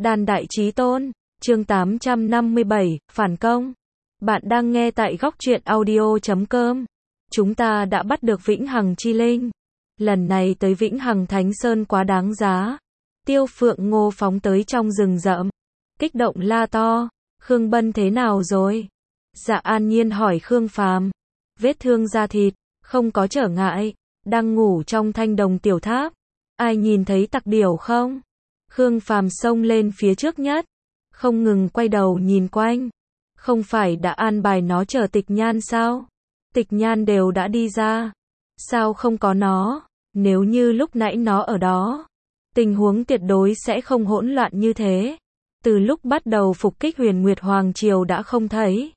Đàn Đại Chí Tôn, chương 857, Phản Công. Bạn đang nghe tại góc truyện audio.com. Chúng ta đã bắt được Vĩnh Hằng Chi Linh. Lần này tới Vĩnh Hằng Thánh Sơn quá đáng giá. Tiêu Phượng Ngô phóng tới trong rừng rậm. Kích động la to. Khương Bân thế nào rồi? Dạ An Nhiên hỏi Khương Phàm. Vết thương da thịt, không có trở ngại. Đang ngủ trong thanh đồng tiểu tháp. Ai nhìn thấy tặc điểu không? Khương Phàm xông lên phía trước nhất. Không ngừng quay đầu nhìn quanh. Không phải đã an bài nó chờ Tịch Nhan sao? Tịch Nhan đều đã đi ra. Sao không có nó? Nếu như lúc nãy nó ở đó, tình huống tuyệt đối sẽ không hỗn loạn như thế. Từ lúc bắt đầu phục kích Huyền Nguyệt Hoàng Triều đã không thấy.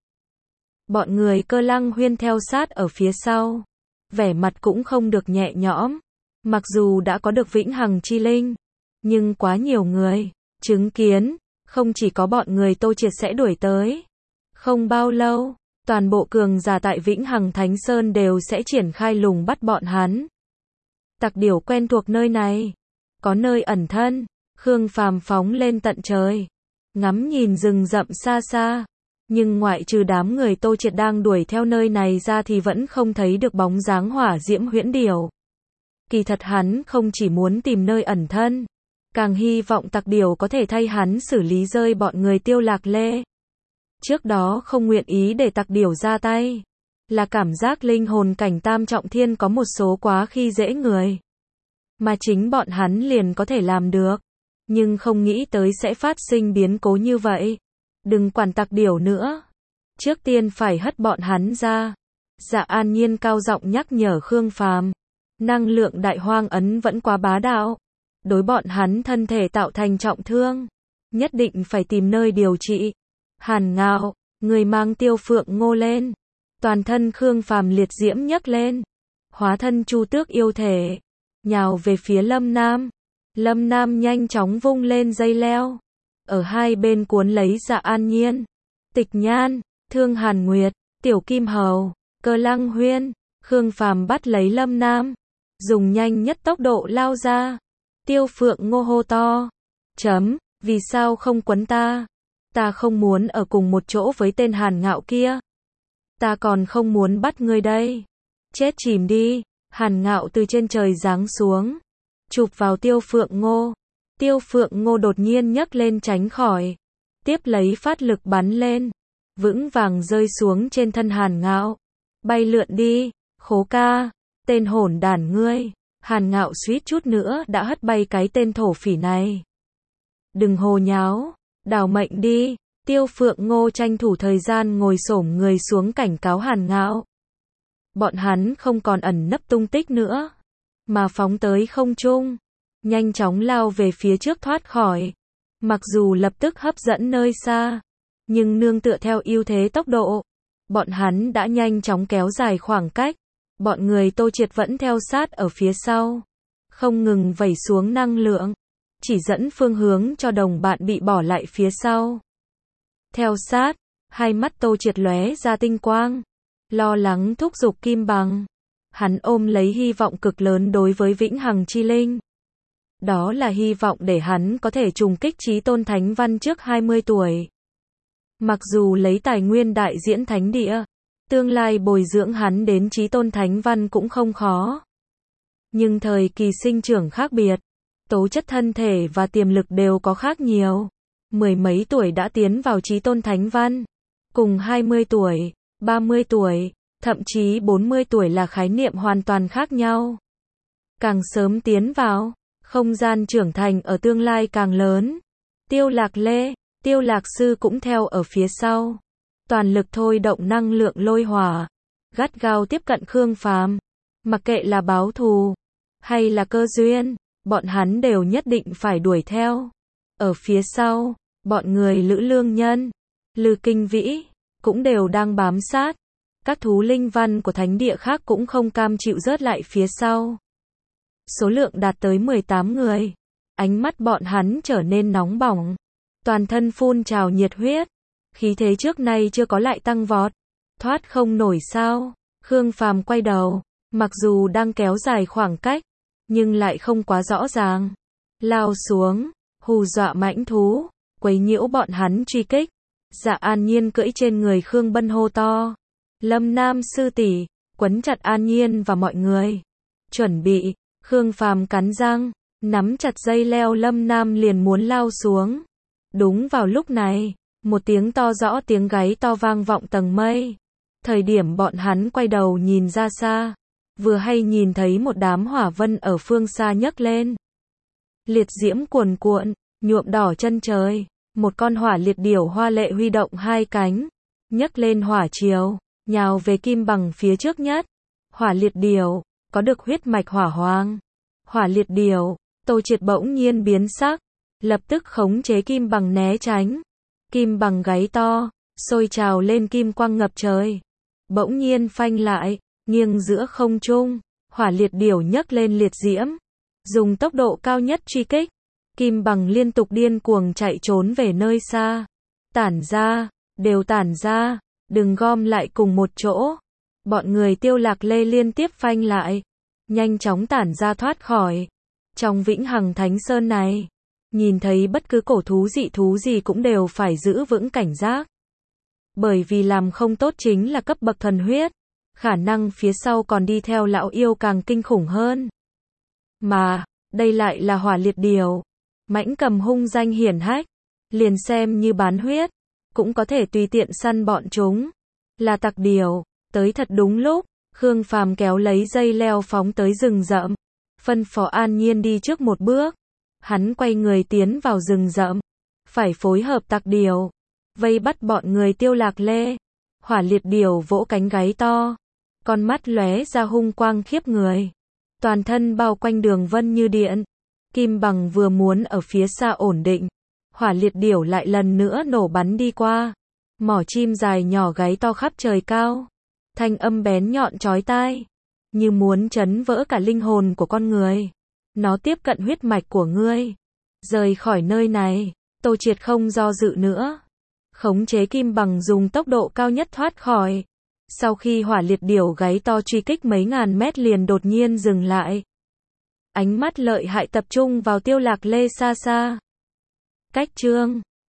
Bọn người Cơ Lăng Huyên theo sát ở phía sau. Vẻ mặt cũng không được nhẹ nhõm. Mặc dù đã có được Vĩnh Hằng Chi Linh, nhưng quá nhiều người chứng kiến, không chỉ có bọn người Tô Triệt sẽ đuổi tới. Không bao lâu, toàn bộ cường giả tại Vĩnh Hằng Thánh Sơn đều sẽ triển khai lùng bắt bọn hắn. Tặc điểu quen thuộc nơi này, có nơi ẩn thân. Khương Phàm phóng lên tận trời, ngắm nhìn rừng rậm xa xa, nhưng ngoại trừ đám người Tô Triệt đang đuổi theo nơi này ra thì vẫn không thấy được bóng dáng hỏa diễm huyễn điểu. Kỳ thật hắn không chỉ muốn tìm nơi ẩn thân, càng hy vọng tặc điểu có thể thay hắn xử lý rơi bọn người Tiêu Lạc Lê. Trước đó không nguyện ý để tặc điểu ra tay, là cảm giác linh hồn cảnh tam trọng thiên có một số quá khi dễ người. Mà chính bọn hắn liền có thể làm được. Nhưng không nghĩ tới sẽ phát sinh biến cố như vậy. Đừng quản tặc điểu nữa. Trước tiên phải hất bọn hắn ra. Dạ An Nhiên cao giọng nhắc nhở Khương Phàm. Năng lượng đại hoang ấn vẫn quá bá đạo. Đối bọn hắn thân thể tạo thành trọng thương. Nhất định phải tìm nơi điều trị. Hàn Ngạo, người mang Tiêu Phượng Ngô lên. Toàn thân Khương Phàm liệt diễm nhấc lên. Hóa thân Chu Tước yêu thể. Nhào về phía Lâm Nam. Lâm Nam nhanh chóng vung lên dây leo. Ở hai bên cuốn lấy Dạ An Nhiên, Tịch Nhan, Thương Hàn Nguyệt, Tiểu Kim Hầu, Cơ Lăng Huyên. Khương Phàm bắt lấy Lâm Nam, dùng nhanh nhất tốc độ lao ra. Tiêu Phượng Ngô hô to. Vì sao không quấn ta? Ta không muốn ở cùng một chỗ với tên Hàn Ngạo kia. Ta còn không muốn bắt ngươi đây. Chết chìm đi. Hàn Ngạo từ trên trời giáng xuống, chụp vào Tiêu Phượng Ngô. Tiêu Phượng Ngô đột nhiên nhấc lên tránh khỏi, tiếp lấy phát lực bắn lên, vững vàng rơi xuống trên thân Hàn Ngạo. Bay lượn đi, Khố ca, tên hỗn đản ngươi. Hàn Ngạo suýt chút nữa đã hất bay cái tên thổ phỉ này. Đừng hồ nháo, đào mệnh đi. Tiêu Phượng Ngô tranh thủ thời gian ngồi xổm người xuống cảnh cáo Hàn Ngạo. Bọn hắn không còn ẩn nấp tung tích nữa, mà phóng tới không trung, nhanh chóng lao về phía trước thoát khỏi. Mặc dù lập tức hấp dẫn nơi xa, nhưng nương tựa theo ưu thế tốc độ, bọn hắn đã nhanh chóng kéo dài khoảng cách. Bọn người Tô Triệt vẫn theo sát ở phía sau, không ngừng vẩy xuống năng lượng, chỉ dẫn phương hướng cho đồng bạn bị bỏ lại phía sau. Theo sát, hai mắt Tô Triệt lóe ra tinh quang, lo lắng thúc giục Kim Bằng. Hắn ôm lấy hy vọng cực lớn đối với Vĩnh Hằng Chi Linh. Đó là hy vọng để hắn có thể trùng kích Chí Tôn Thánh Văn trước 20 tuổi. Mặc dù lấy tài nguyên đại diễn thánh địa, tương lai bồi dưỡng hắn đến Chí Tôn Thánh Văn cũng không khó. Nhưng thời kỳ sinh trưởng khác biệt, tố chất thân thể và tiềm lực đều có khác nhiều. Mười mấy tuổi đã tiến vào Chí Tôn Thánh Văn, cùng 20 tuổi, 30 tuổi, thậm chí 40 tuổi là khái niệm hoàn toàn khác nhau. Càng sớm tiến vào, không gian trưởng thành ở tương lai càng lớn. Tiêu Lạc Lê, Tiêu Lạc Sư cũng theo ở phía sau. Toàn lực thôi động năng lượng lôi hỏa, gắt gao tiếp cận Khương Phàm. Mặc kệ là báo thù, hay là cơ duyên, bọn hắn đều nhất định phải đuổi theo. Ở phía sau, bọn người Lữ Lương Nhân, Lư Kinh Vĩ, cũng đều đang bám sát. Các thú linh văn của thánh địa khác cũng không cam chịu rớt lại phía sau. Số lượng đạt tới 18 người. Ánh mắt bọn hắn trở nên nóng bỏng. Toàn thân phun trào nhiệt huyết. Khí thế trước nay chưa có lại tăng vọt. Thoát không nổi sao? Khương Phàm quay đầu. Mặc dù đang kéo dài khoảng cách, nhưng lại không quá rõ ràng. Lao xuống, hù dọa mãnh thú. quấy nhiễu bọn hắn truy kích. Dạ An Nhiên cưỡi trên người Khương Bân hô to. Lâm Nam sư tỷ, quấn chặt An Nhiên và mọi người. Chuẩn bị, Khương Phàm cắn răng, nắm chặt dây leo Lâm Nam liền muốn lao xuống. Đúng vào lúc này, một tiếng to rõ tiếng gáy to vang vọng tầng mây. Thời điểm bọn hắn quay đầu nhìn ra xa, vừa hay nhìn thấy một đám hỏa vân ở phương xa nhấc lên. Liệt diễm cuồn cuộn, nhuộm đỏ chân trời, một con hỏa liệt điểu hoa lệ huy động hai cánh, nhấc lên hỏa triều, nhào về Kim Bằng phía trước nhất. Hỏa liệt điểu, có được huyết mạch hỏa hoang. Hỏa liệt điểu, Tô Triệt bỗng nhiên biến sắc, lập tức khống chế Kim Bằng né tránh. Kim Bằng gáy to, sôi trào lên kim quang ngập trời. Bỗng nhiên phanh lại, nghiêng giữa không trung, hỏa liệt điểu nhấc lên liệt diễm, dùng tốc độ cao nhất truy kích. Kim Bằng liên tục điên cuồng chạy trốn về nơi xa. Tản ra, đều tản ra, đừng gom lại cùng một chỗ. Bọn người Tiêu Lạc Lê liên tiếp phanh lại, nhanh chóng tản ra thoát khỏi. Trong Vĩnh Hằng Thánh Sơn này, nhìn thấy bất cứ cổ thú dị thú gì cũng đều phải giữ vững cảnh giác. Bởi vì làm không tốt chính là cấp bậc thần huyết, khả năng phía sau còn đi theo lão yêu càng kinh khủng hơn. Mà, đây lại là hỏa liệt điểu, mãnh cầm hung danh hiển hách, liền xem như bán huyết, cũng có thể tùy tiện săn bọn chúng. Là tặc điểu, tới thật đúng lúc, Khương Phàm kéo lấy dây leo phóng tới rừng rậm, phân phó An Nhiên đi trước một bước. Hắn quay người tiến vào rừng rậm, phải phối hợp tặc điểu, vây bắt bọn người Tiêu Lạc Lê. Hỏa liệt điểu vỗ cánh gáy to, con mắt lóe ra hung quang khiếp người, toàn thân bao quanh đường vân như điện. Kim Bằng vừa muốn ở phía xa ổn định, hỏa liệt điểu lại lần nữa nổ bắn đi qua. Mỏ chim dài nhỏ gáy to khắp trời cao, thanh âm bén nhọn chói tai, như muốn chấn vỡ cả linh hồn của con người. Nó tiếp cận huyết mạch của ngươi. Rời khỏi nơi này, Tô Triệt không do dự nữa, khống chế Kim Bằng dùng tốc độ cao nhất thoát khỏi. Sau khi hỏa liệt điểu gáy to truy kích mấy ngàn mét liền đột nhiên dừng lại. Ánh mắt lợi hại tập trung vào Tiêu Lạc Lê xa xa. Cách chương